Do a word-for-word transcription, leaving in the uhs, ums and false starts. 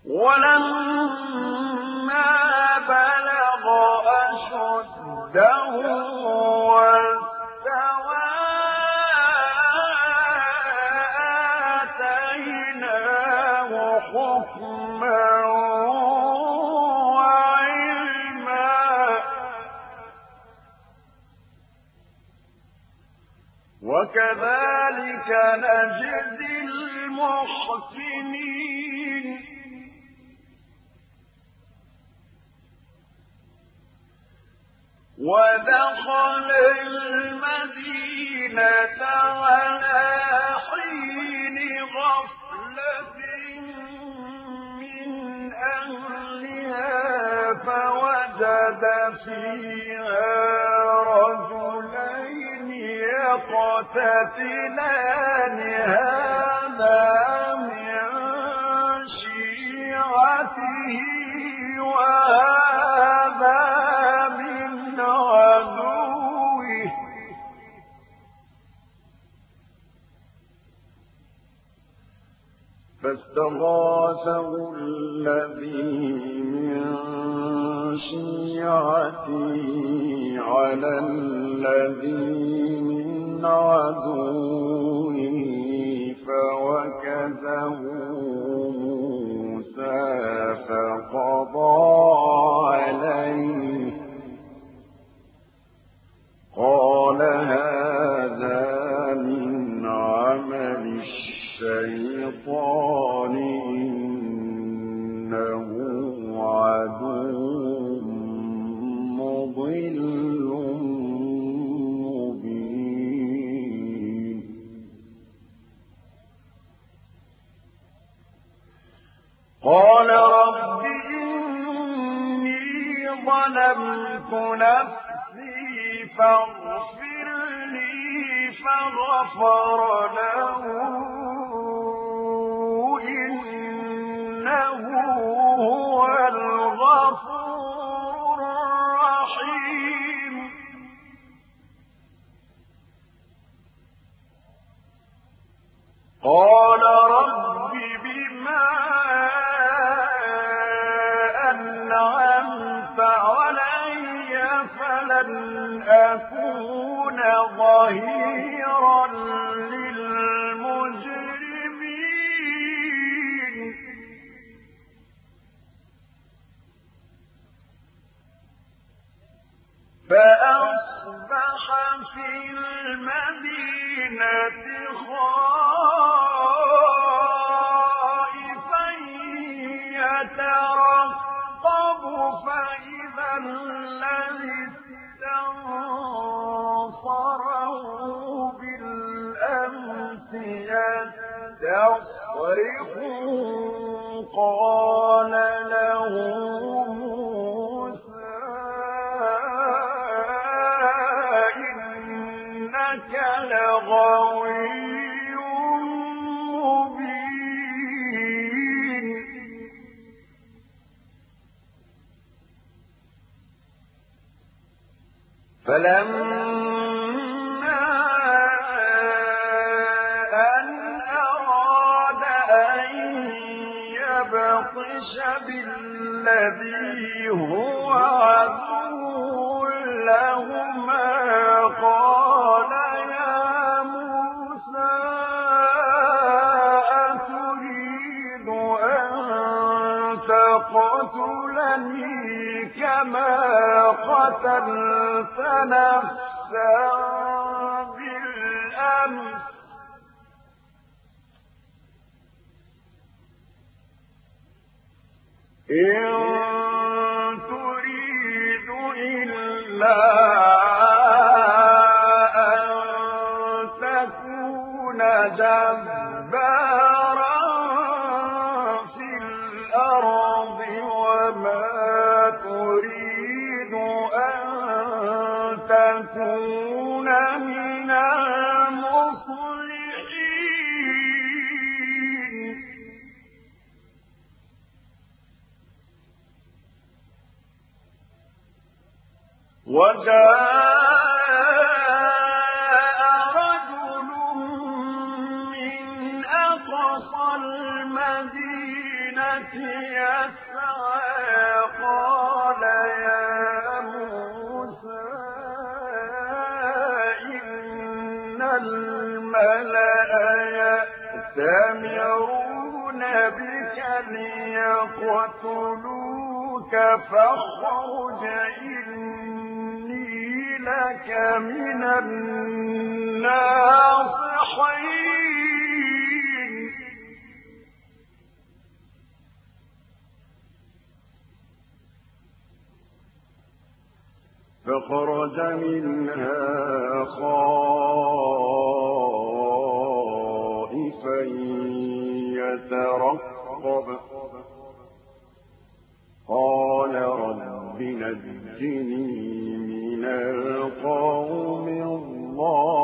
ولما بلغ أشده واستوى آتيناه حكما وعلما وكذلك نجزي المحسنين ودخل المدينة على حين غفلة من أهلها فوجد فيها رجلين يقتتلان هذا من شيعته وهذا من عدوه فاستغاثه الذي من شيعته على الذي من عدوه فوكزه موسى فقضى عليه قال هذا من عمل الشيطان إنه عدو مضل مبين قال رب إني ظلمت نفسي فاغفر لي فغفر له إنه هو الغفور الرحيم قال رب بما أنعمت علي فلن أكون ظهيرا للمجرمين فأصبح في المدينة خائفا يترقب فإذا الذي استنصره بالأمس يستصرخه قال له لغوي مبين فلما أن أراد أن يبطش بالذي هو عدو لهما قال تقتلني كما قتلت نفسا بالأمس إن تريد إلا أن تكون جبارا في الأرض وما تريد أن تكون من المصلحين وجاء رجل من أقصى المدينة يسعى قال يا موسى إن الملأ يأتمرون بك ليقتلوك فاخرج إني لك من الناصحين. فخرج منها خائفا يترقب قال رب نجني من القوم الظالمين.